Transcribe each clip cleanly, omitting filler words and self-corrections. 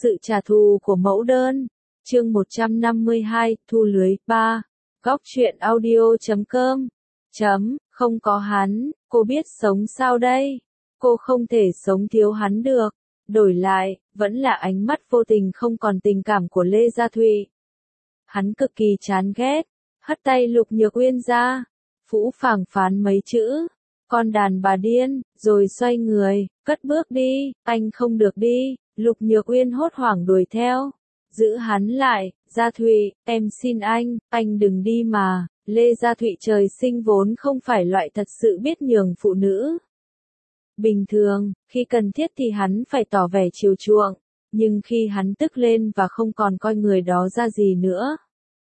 Sự trả thù của mẫu đơn. Chương 152, thu lưới. 3. Góc truyện audio.com. Không có hắn, cô biết sống sao đây? Cô không thể sống thiếu hắn được. Đổi lại, vẫn là ánh mắt vô tình không còn tình cảm của Lê Gia Thụy. Hắn cực kỳ chán ghét, hất tay Lục Nhược Uyên ra, phũ phàng phán mấy chữ, con đàn bà điên, rồi xoay người, cất bước đi, anh không được đi. Lục Nhược Uyên hốt hoảng đuổi theo, giữ hắn lại. Gia Thụy, em xin anh đừng đi mà. Lê Gia Thụy trời sinh vốn không phải loại thật sự biết nhường phụ nữ. Bình thường, khi cần thiết thì hắn phải tỏ vẻ chiều chuộng, nhưng khi hắn tức lên và không còn coi người đó ra gì nữa,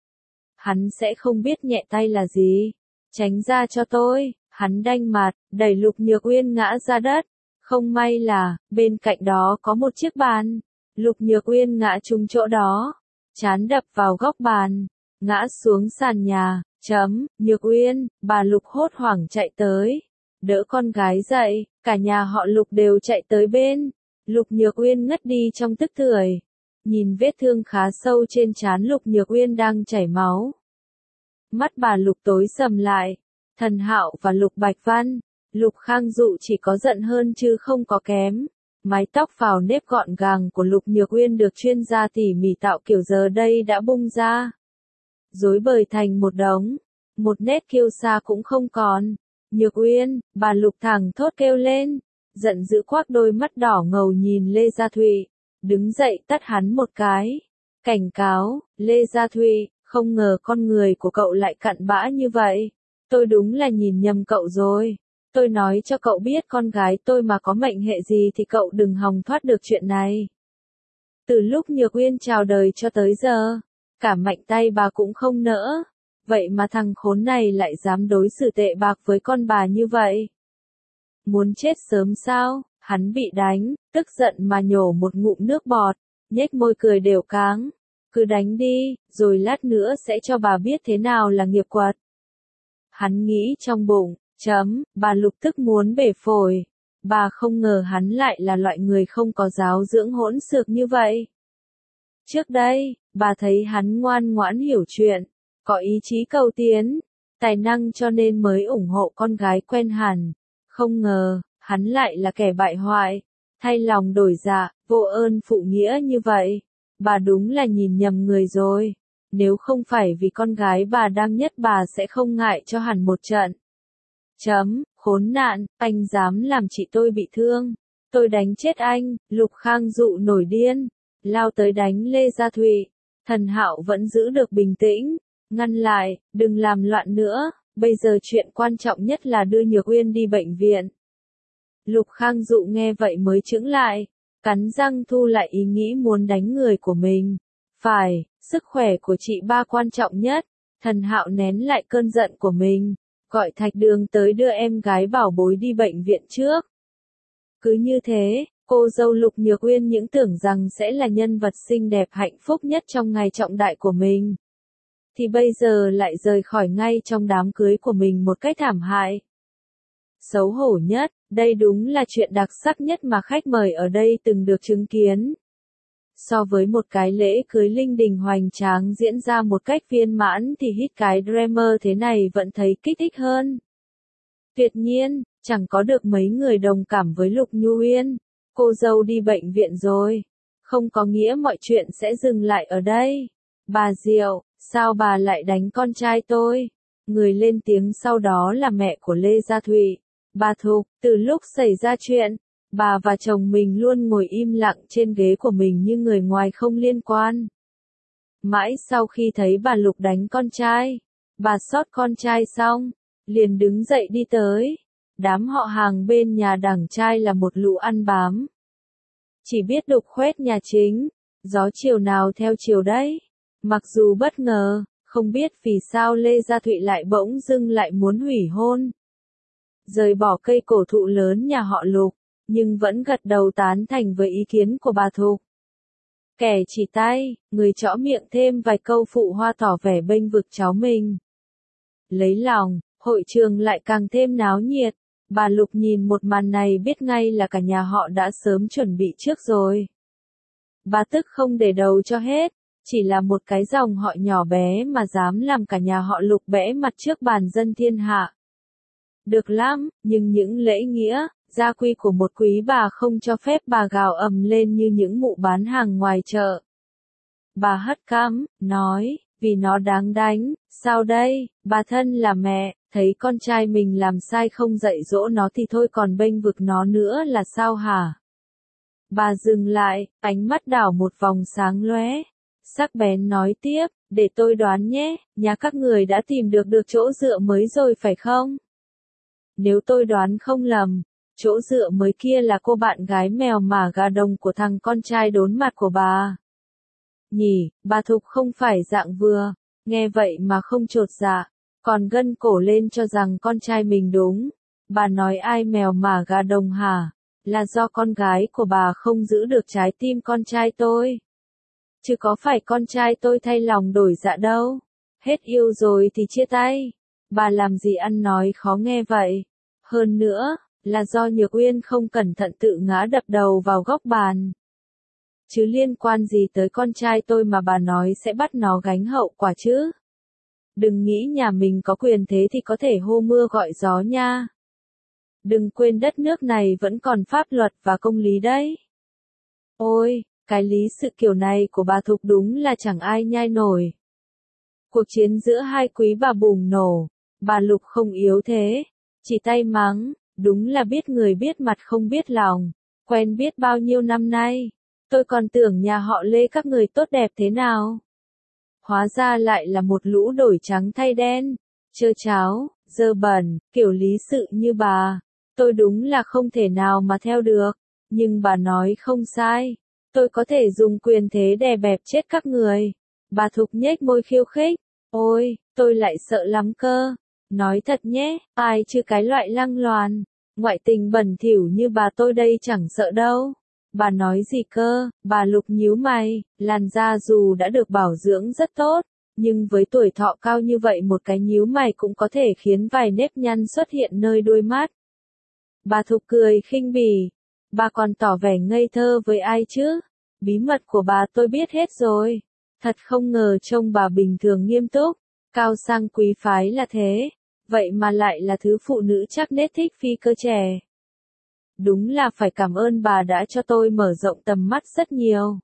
hắn sẽ không biết nhẹ tay là gì. Tránh ra cho tôi, hắn đanh mặt, đẩy Lục Nhược Uyên ngã ra đất. Không may là, bên cạnh đó có một chiếc bàn. Lục Nhược Uyên ngã trúng chỗ đó, trán đập vào góc bàn, ngã xuống sàn nhà. Nhược Uyên, bà Lục hốt hoảng chạy tới, đỡ con gái dậy, cả nhà họ Lục đều chạy tới bên. Lục Nhược Uyên ngất đi trong tức tưởi, nhìn vết thương khá sâu trên trán Lục Nhược Uyên đang chảy máu. Mắt bà Lục tối sầm lại. Thần Hạo và Lục Bạch Văn, Lục Khang Dụ chỉ có giận hơn chứ không có kém. Mái tóc vào nếp gọn gàng của Lục Nhược Uyên được chuyên gia tỉ mỉ tạo kiểu giờ đây đã bung ra, rối bời thành một đống, một nét kiêu sa cũng không còn. Nhược Uyên, bà Lục thẳng thốt kêu lên, giận dữ quắc đôi mắt đỏ ngầu nhìn Lê Gia Thụy, đứng dậy tát hắn một cái, cảnh cáo. Lê Gia Thụy, không ngờ con người của cậu lại cặn bã như vậy. Tôi đúng là nhìn nhầm cậu rồi. Tôi nói cho cậu biết con gái tôi mà có mệnh hệ gì thì cậu đừng hòng thoát được chuyện này. Từ lúc Nhược Uyên chào đời cho tới giờ, cả mạnh tay bà cũng không nỡ. Vậy mà thằng khốn này lại dám đối xử tệ bạc với con bà như vậy. Muốn chết sớm sao? Hắn bị đánh, tức giận mà nhổ một ngụm nước bọt, nhếch môi cười đều cáng. Cứ đánh đi, rồi lát nữa sẽ cho bà biết thế nào là nghiệp quật. Hắn nghĩ trong bụng, bà Lục tức muốn bể phổi. Bà không ngờ hắn lại là loại người không có giáo dưỡng hỗn xược như vậy. Trước đây, bà thấy hắn ngoan ngoãn hiểu chuyện, có ý chí cầu tiến, tài năng cho nên mới ủng hộ con gái quen hẳn. Không ngờ, hắn lại là kẻ bại hoại, thay lòng đổi dạ, vô ơn phụ nghĩa như vậy. Bà đúng là nhìn nhầm người rồi. Nếu không phải vì con gái bà đang nhất bà sẽ không ngại cho hẳn một trận. Khốn nạn, anh dám làm chị tôi bị thương. Tôi đánh chết anh. Lục Khang Dụ nổi điên, lao tới đánh Lê Gia Thụy. Thần Hạo vẫn giữ được bình tĩnh, ngăn lại, đừng làm loạn nữa, bây giờ chuyện quan trọng nhất là đưa Nhược Uyên đi bệnh viện. Lục Khang Dụ nghe vậy mới chững lại, cắn răng thu lại ý nghĩ muốn đánh người của mình. Phải, sức khỏe của chị ba quan trọng nhất. Thần Hạo nén lại cơn giận của mình, gọi Thạch Đường tới đưa em gái bảo bối đi bệnh viện trước. Cứ như thế, cô dâu Lục Nhược Uyên những tưởng rằng sẽ là nhân vật xinh đẹp hạnh phúc nhất trong ngày trọng đại của mình, thì bây giờ lại rời khỏi ngay trong đám cưới của mình một cách thảm hại. Xấu hổ nhất, đây đúng là chuyện đặc sắc nhất mà khách mời ở đây từng được chứng kiến. So với một cái lễ cưới linh đình hoành tráng diễn ra một cách viên mãn thì hít cái drama thế này vẫn thấy kích thích hơn. Tuyệt nhiên, chẳng có được mấy người đồng cảm với Lục Nhu Uyên. Cô dâu đi bệnh viện rồi, không có nghĩa mọi chuyện sẽ dừng lại ở đây. Bà Diệu, sao bà lại đánh con trai tôi? Người lên tiếng sau đó là mẹ của Lê Gia Thụy, bà Thục. Từ lúc xảy ra chuyện, bà và chồng mình luôn ngồi im lặng trên ghế của mình như người ngoài không liên quan. Mãi sau khi thấy bà Lục đánh con trai, bà xót con trai xong, liền đứng dậy đi tới. Đám họ hàng bên nhà đằng trai là một lũ ăn bám, chỉ biết đục khoét nhà chính, gió chiều nào theo chiều đấy. Mặc dù bất ngờ, không biết vì sao Lê Gia Thụy lại bỗng dưng lại muốn hủy hôn, rời bỏ cây cổ thụ lớn nhà họ Lục, nhưng vẫn gật đầu tán thành với ý kiến của bà Thục. Kẻ chỉ tay, người trõ miệng thêm vài câu phụ hoa tỏ vẻ bênh vực cháu mình. Lấy lòng, hội trường lại càng thêm náo nhiệt. Bà Lục nhìn một màn này biết ngay là cả nhà họ đã sớm chuẩn bị trước rồi. Bà tức không để đầu cho hết, chỉ là một cái dòng họ nhỏ bé mà dám làm cả nhà họ Lục bẽ mặt trước bàn dân thiên hạ. Được lắm, nhưng những lễ nghĩa, gia quy của một quý bà không cho phép bà gào ầm lên như những mụ bán hàng ngoài chợ. Bà hất cằm, nói, vì nó đáng đánh, sao đây, bà thân là mẹ, thấy con trai mình làm sai không dạy dỗ nó thì thôi còn bênh vực nó nữa là sao hả? Bà dừng lại, ánh mắt đảo một vòng sáng lóe, sắc bén nói tiếp, để tôi đoán nhé, nhà các người đã tìm được chỗ dựa mới rồi phải không? Nếu tôi đoán không lầm, chỗ dựa mới kia là cô bạn gái mèo mả gà đồng của thằng con trai đốn mặt của bà. Nhỉ, bà Thục không phải dạng vừa, nghe vậy mà không chột dạ, còn gân cổ lên cho rằng con trai mình đúng. Bà nói ai mèo mả gà đồng hả? Là do con gái của bà không giữ được trái tim con trai tôi. Chứ có phải con trai tôi thay lòng đổi dạ đâu. Hết yêu rồi thì chia tay. Bà làm gì ăn nói khó nghe vậy? Hơn nữa, là do Nhược Uyên không cẩn thận tự ngã đập đầu vào góc bàn. Chứ liên quan gì tới con trai tôi mà bà nói sẽ bắt nó gánh hậu quả chứ? Đừng nghĩ nhà mình có quyền thế thì có thể hô mưa gọi gió nha. Đừng quên đất nước này vẫn còn pháp luật và công lý đấy. Ôi, cái lý sự kiểu này của bà Thục đúng là chẳng ai nhai nổi. Cuộc chiến giữa hai quý bà bùng nổ, bà Lục không yếu thế, chỉ tay mắng, đúng là biết người biết mặt không biết lòng, quen biết bao nhiêu năm nay, tôi còn tưởng nhà họ Lê các người tốt đẹp thế nào. Hóa ra lại là một lũ đổi trắng thay đen, trơ cháo, dơ bẩn, kiểu lý sự như bà, tôi đúng là không thể nào mà theo được, nhưng bà nói không sai, tôi có thể dùng quyền thế đè bẹp chết các người. Bà Thục nhếch môi khiêu khích, ôi, tôi lại sợ lắm cơ. Nói thật nhé, ai chứ cái loại lăng loàn, ngoại tình bẩn thỉu như bà tôi đây chẳng sợ đâu. Bà nói gì cơ? Bà Lục nhíu mày, làn da dù đã được bảo dưỡng rất tốt, nhưng với tuổi thọ cao như vậy một cái nhíu mày cũng có thể khiến vài nếp nhăn xuất hiện nơi đuôi mắt. Bà Thục cười khinh bỉ, bà còn tỏ vẻ ngây thơ với ai chứ? Bí mật của bà tôi biết hết rồi. Thật không ngờ trông bà bình thường nghiêm túc, cao sang quý phái là thế, vậy mà lại là thứ phụ nữ chắc nết thích phi cơ trẻ. Đúng là phải cảm ơn bà đã cho tôi mở rộng tầm mắt rất nhiều.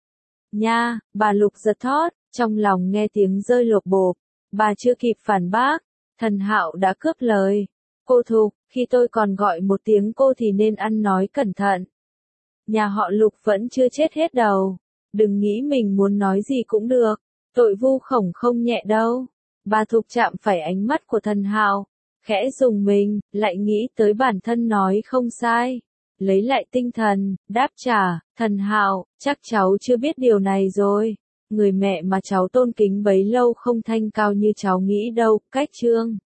Nha, bà Lục giật thót, trong lòng nghe tiếng rơi lột bộp, bà chưa kịp phản bác, Thần Hạo đã cướp lời. Cô Thục, khi tôi còn gọi một tiếng cô thì nên ăn nói cẩn thận. Nhà họ Lục vẫn chưa chết hết đầu. Đừng nghĩ mình muốn nói gì cũng được, tội vu khổng không nhẹ đâu. Bà Thục chạm phải ánh mắt của Thần Hạo, khẽ rùng mình, lại nghĩ tới bản thân nói không sai. Lấy lại tinh thần, đáp trả, Thần Hạo, chắc cháu chưa biết điều này rồi. Người mẹ mà cháu tôn kính bấy lâu không thanh cao như cháu nghĩ đâu, cách Trương.